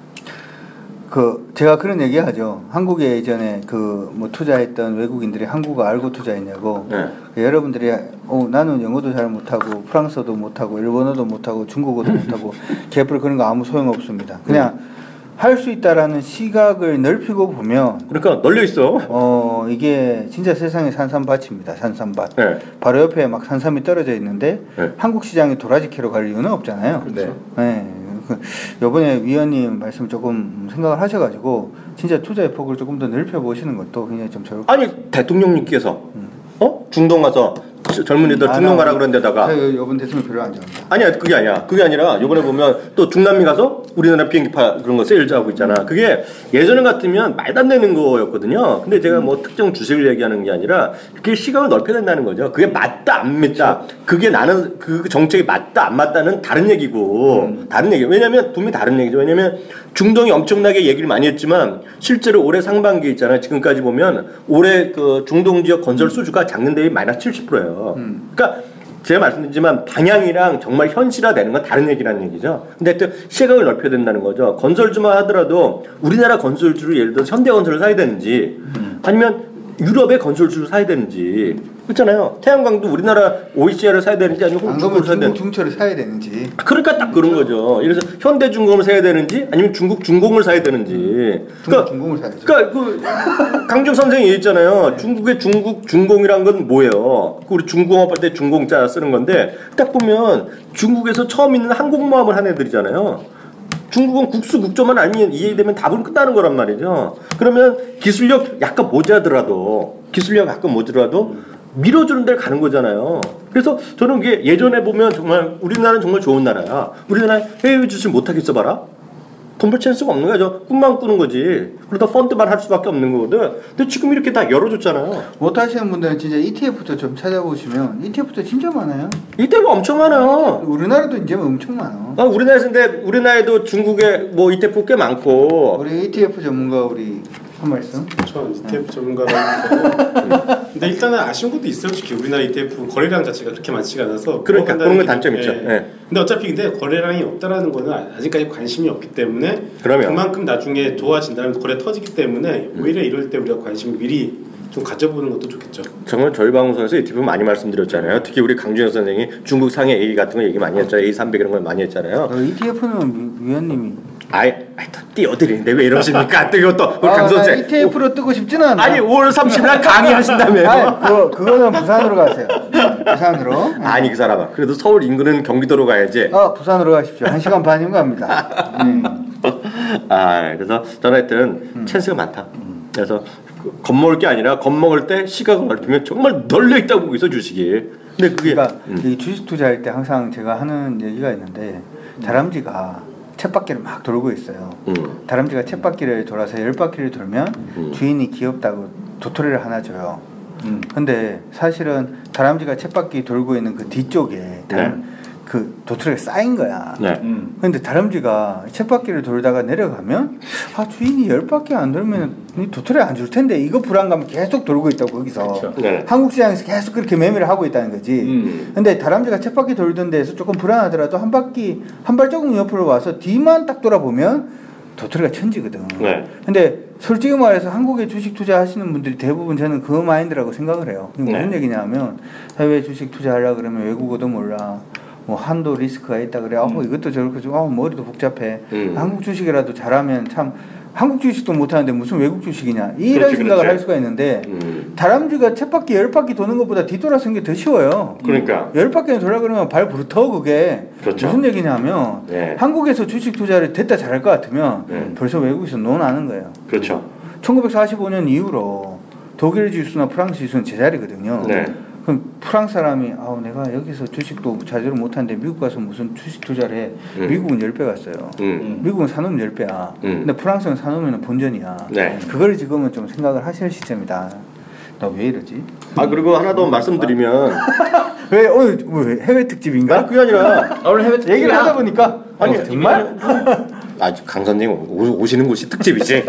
제가 그런 얘기하죠. 한국에 예전에 뭐 투자했던 외국인들이 한국어 알고 투자했냐고. 네. 여러분들이 나는 영어도 잘 못하고 프랑스어도 못하고 일본어도 못하고 중국어도 못하고 개뿔 그런 거 아무 소용 없습니다. 그냥 할 수 있다라는 시각을 넓히고 보면 그러니까 널려 있어. 이게 진짜 세상의 산삼밭입니다. 산삼밭. 네. 바로 옆에 막 산삼이 떨어져 있는데 네. 한국 시장이 도라지 캐러 갈 이유는 없잖아요. 그렇죠. 네. 이번에 위원님 말씀 조금 생각을 하셔가지고 진짜 투자의 폭을 조금 더 넓혀 보시는 것도 굉장히 좀 좋을 것 같아요. 대통령님께서 중동 가서 젊은이들 중동 가라 그런 데다가 이번 대통령 별로 안 좋아한다. 아니야 그게 아니라 이번에 보면 또 중남미 가서 우리나라 비행기파 그런 거 세일즈 하고 있잖아. 그게 예전에 같으면 말도 안 되는 거였거든요. 근데 제가 뭐 특정 주식을 얘기하는 게 아니라 그게 시각을 넓혀야 된다는 거죠. 그게 맞다 안 맞다 그게 나는 그 정책이 맞다 안 맞다는 다른 얘기고 다른 얘기. 왜냐면 분명히 다른 얘기죠. 왜냐면 중동이 엄청나게 얘기를 많이 했지만 실제로 올해 상반기에 있잖아요. 지금까지 보면 올해 그 중동 지역 건설 수주가 작년 대비 마이너스 70%예요. 그러니까 제가 말씀드리지만 방향이랑 정말 현실화되는 건 다른 얘기라는 얘기죠. 근데 또 시각을 넓혀야 된다는 거죠. 건설주만 하더라도 우리나라 건설주를 예를 들어서 현대건설을 사야 되는지 아니면 유럽의 건설주를 사야 되는지 그렇잖아요. 태양광도 우리나라 OECR을 사야 되는지 아니면 중국을 사야 되는지 중철을 사야 되는지 그러니까 딱 그런 거죠. 그래서 현대중공을 사야 되는지 아니면 중국 중공을 사야 되는지 중공을 사야죠. 그러니까 강준 선생이 얘기했잖아요. 중국의 중국 중공이란 건 뭐예요? 우리 중공업할 때 중공자 쓰는 건데 딱 보면 중국에서 처음 있는 항공모함을 한 애들이잖아요. 중국은 국수 국조만 아니면 이해되면 답은 끝나는 거란 말이죠. 그러면 기술력 약간 모자라도 밀어주는 데를 가는 거잖아요. 그래서 저는 이게 예전에 보면 정말 우리나라는 정말 좋은 나라야. 우리나라 해외 주식 못하겠어 봐라. 돈 벌 찬스가 없는 거죠. 꿈만 꾸는 거지. 그러다 펀드만 할 수밖에 없는 거거든. 근데 지금 이렇게 다 열어줬잖아요. 못하시는 분들은 진짜 ETF도 좀 찾아보시면 ETF도 진짜 많아요. ETF 엄청 많아요. 우리나라도 이제 엄청 많아. 우리나라에도 중국에 뭐 ETF 꽤 많고. 우리 ETF 전문가 한 말씀. 저 ETF 전문가가 근데 일단은 아쉬운 것도 있어요. 솔직히 우리나라 ETF 거래량 자체가 그렇게 많지가 않아서 그러니까 그런 건 단점이 있죠. 네. 근데 어차피 거래량이 없다라는 거는 아직까지 관심이 없기 때문에 그만큼 나중에 좋아진다면 거래 터지기 때문에 오히려 이럴 때 우리가 관심을 미리 좀 가져보는 것도 좋겠죠. 정말 저희 방송에서 ETF 많이 말씀드렸잖아요. 특히 우리 강준혁 선생이 중국 상해 A 같은 거 얘기 많이 했잖아요. A300 이런 걸 많이 했잖아요. ETF는 위원님이 띄워드리는데 왜 이러십니까? 또 이것도 강 선생 ETF로 뜨고 싶지는 않아. 아니 5월 30일 강의하신다며요. 그거는 부산으로 가세요. 부산으로. 아니 그 사람아. 그래도 서울 인근은 경기도로 가야지. 부산으로 가십시오. 1시간 반이면 갑니다. 그래서 저는 하여튼 찬스가 많다. 그래서 겁먹을 게 아니라 겁먹을 때 시각을 넓히면 정말 널려 있다고 보고 있어 주식이. 근데 그게 그러니까 이 주식 투자할 때 항상 제가 하는 얘기가 있는데 다람쥐가 쳇바퀴를 막 돌고 있어요. 다람쥐가 쳇바퀴를 돌아서 10바퀴를 돌면 주인이 귀엽다고 도토리를 하나 줘요. 근데 사실은 다람쥐가 쳇바퀴 돌고 있는 그 뒤쪽에 그 도토리가 쌓인 거야. 근데 다람쥐가 쳇바퀴를 돌다가 내려가면 아 주인이 10바퀴 안 돌면 도토리 안 줄 텐데 이거 불안감 계속 돌고 있다고 거기서. 그렇죠. 한국 시장에서 계속 그렇게 매매를 하고 있다는 거지. 근데 다람쥐가 쳇바퀴 돌던 데에서 조금 불안하더라도 한 바퀴 한 발자국 옆으로 와서 뒤만 딱 돌아보면 도토리가 천지거든. 근데 솔직히 말해서 한국에 주식 투자하시는 분들이 대부분 저는 그 마인드라고 생각을 해요. 무슨 얘기냐면 해외 주식 투자하려고 그러면 외국어도 몰라. 뭐 한도 리스크가 있다 그래. 이것도 저렇게 좀 머리도 복잡해. 한국 주식이라도 잘하면 참 한국 주식도 못하는데 무슨 외국 주식이냐 이런 생각을 할 수가 있는데 다람쥐가 쳇바퀴 10바퀴 도는 것보다 뒤돌아서는 게 더 쉬워요. 그러니까 10바퀴는 돌아 그러면 발 부르터 그게. 무슨 얘기냐면 한국에서 주식 투자를 됐다 잘할 것 같으면 벌써 외국에서 논하는 거예요. 그렇죠. 1945년 이후로 독일 지수나 프랑스 지수는 제자리거든요. 그럼 프랑스 사람이 내가 여기서 주식도 제대로 못하는데 미국 가서 무슨 주식 투자를 해. 미국은 10배 갔어요. 미국은 사놓으면 10배야. 근데 프랑스는 사놓으면 본전이야. 그걸 지금은 좀 생각을 하실 시점이다. 나 왜 이러지? 그리고 하나 더 말씀드리면 왜 오늘 해외 특집인가? 그게 아니라 오늘 해외 특집 얘기를 하다 보니까 정말 강 선생님 오시는 곳이 특집이지.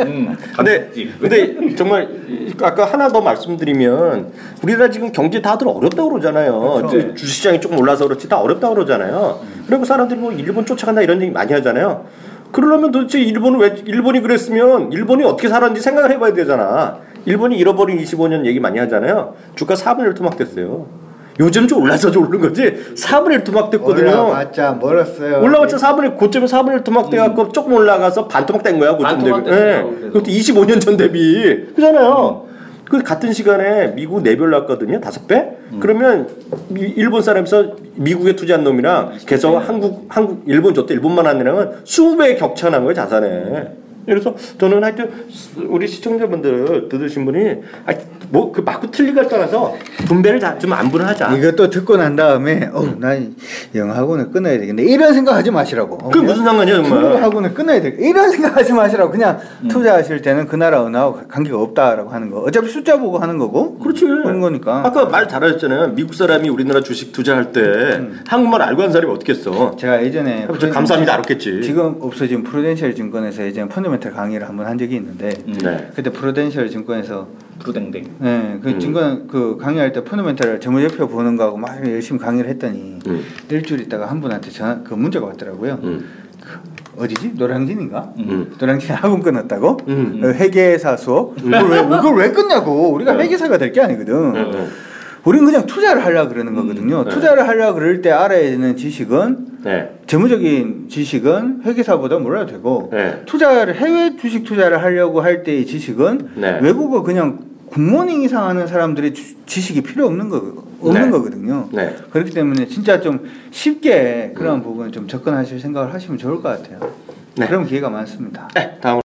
근데 정말 아까 하나 더 말씀드리면 우리나라 지금 경제 다들 어렵다고 그러잖아요. 그렇죠. 주식시장이 조금 올라서 그렇지 다 어렵다고 그러잖아요. 그리고 사람들이 뭐 일본 쫓아간다 이런 얘기 많이 하잖아요. 그러려면 도대체 일본이 그랬으면 일본이 어떻게 살았는지 생각을 해봐야 되잖아. 일본이 잃어버린 25년 얘기 많이 하잖아요. 주가 4분의 1 토막됐어요. 요즘 좀 올라서 오른 거지 4분의 1 토막됐거든요. 올라왔자 멀었어요. 올라왔자 4분의 고점에 4분의 1 토막돼갖고 조금 올라가서 반 토막된 거야. 고점 대비. 그것도 25년 전 대비. 그잖아요. 그 같은 시간에 미국 내별 났거든요. 5배? 그러면 일본 사람에서 미국에 투자한 놈이랑 계속 한국 일본 줬대 일본만 한 애랑은 20배 격차 난 거예요. 자산에. 그래서 저는 하여튼 우리 시청자분들 들으신 분이 뭐 그 맞고 틀리고를 떠나서 분배를 좀 안분하자. 이것도 듣고 난 다음에 나 영어학원을 끊어야 되겠네 이런 생각하지 마시라고. 그 무슨 상관이야 정말. 학원을 끊어야 돼 이런 생각하지 마시라고. 그냥 투자하실 때는 그 나라 언어하고 관계가 없다라고 하는 거. 어차피 숫자 보고 하는 거고. 그렇지. 그런 거니까. 아까 말 잘하셨잖아요. 미국 사람이 우리나라 주식 투자할 때 한국말 알고 한 사람이 어떻게 했어? 제가 예전에 감사합니다 알았겠지. 지금 없어진 프루덴셜 증권에서 예전에 펀더멘털 강의를 한번 한 적이 있는데 그때 프루덴셜 증권에서 프루댕댕. 그 증권 그 강의할 때 펀더멘털 재무제표 보는 거하고 막 열심히 강의를 했더니 일주일 있다가 한 분한테 그 문자가 왔더라고요. 어디지? 노량진인가? 노량진 학원 끊었다고? 회계사 수업? 이걸 왜 끊냐고. 우리가 회계사가 될 게 아니거든. 우리는 그냥 투자를 하려고 그러는 거거든요. 투자를 하려고 그럴 때 알아야 되는 지식은 재무적인 지식은 회계사보다 몰라도 되고 해외 주식 투자를 하려고 할 때의 지식은 외국어 그냥 굿모닝 이상 하는 사람들의 지식이 필요 없는 거거든요. 그렇기 때문에 진짜 좀 쉽게 그런 부분 좀 접근하실 생각을 하시면 좋을 것 같아요. 그럼 기회가 많습니다. 다음으로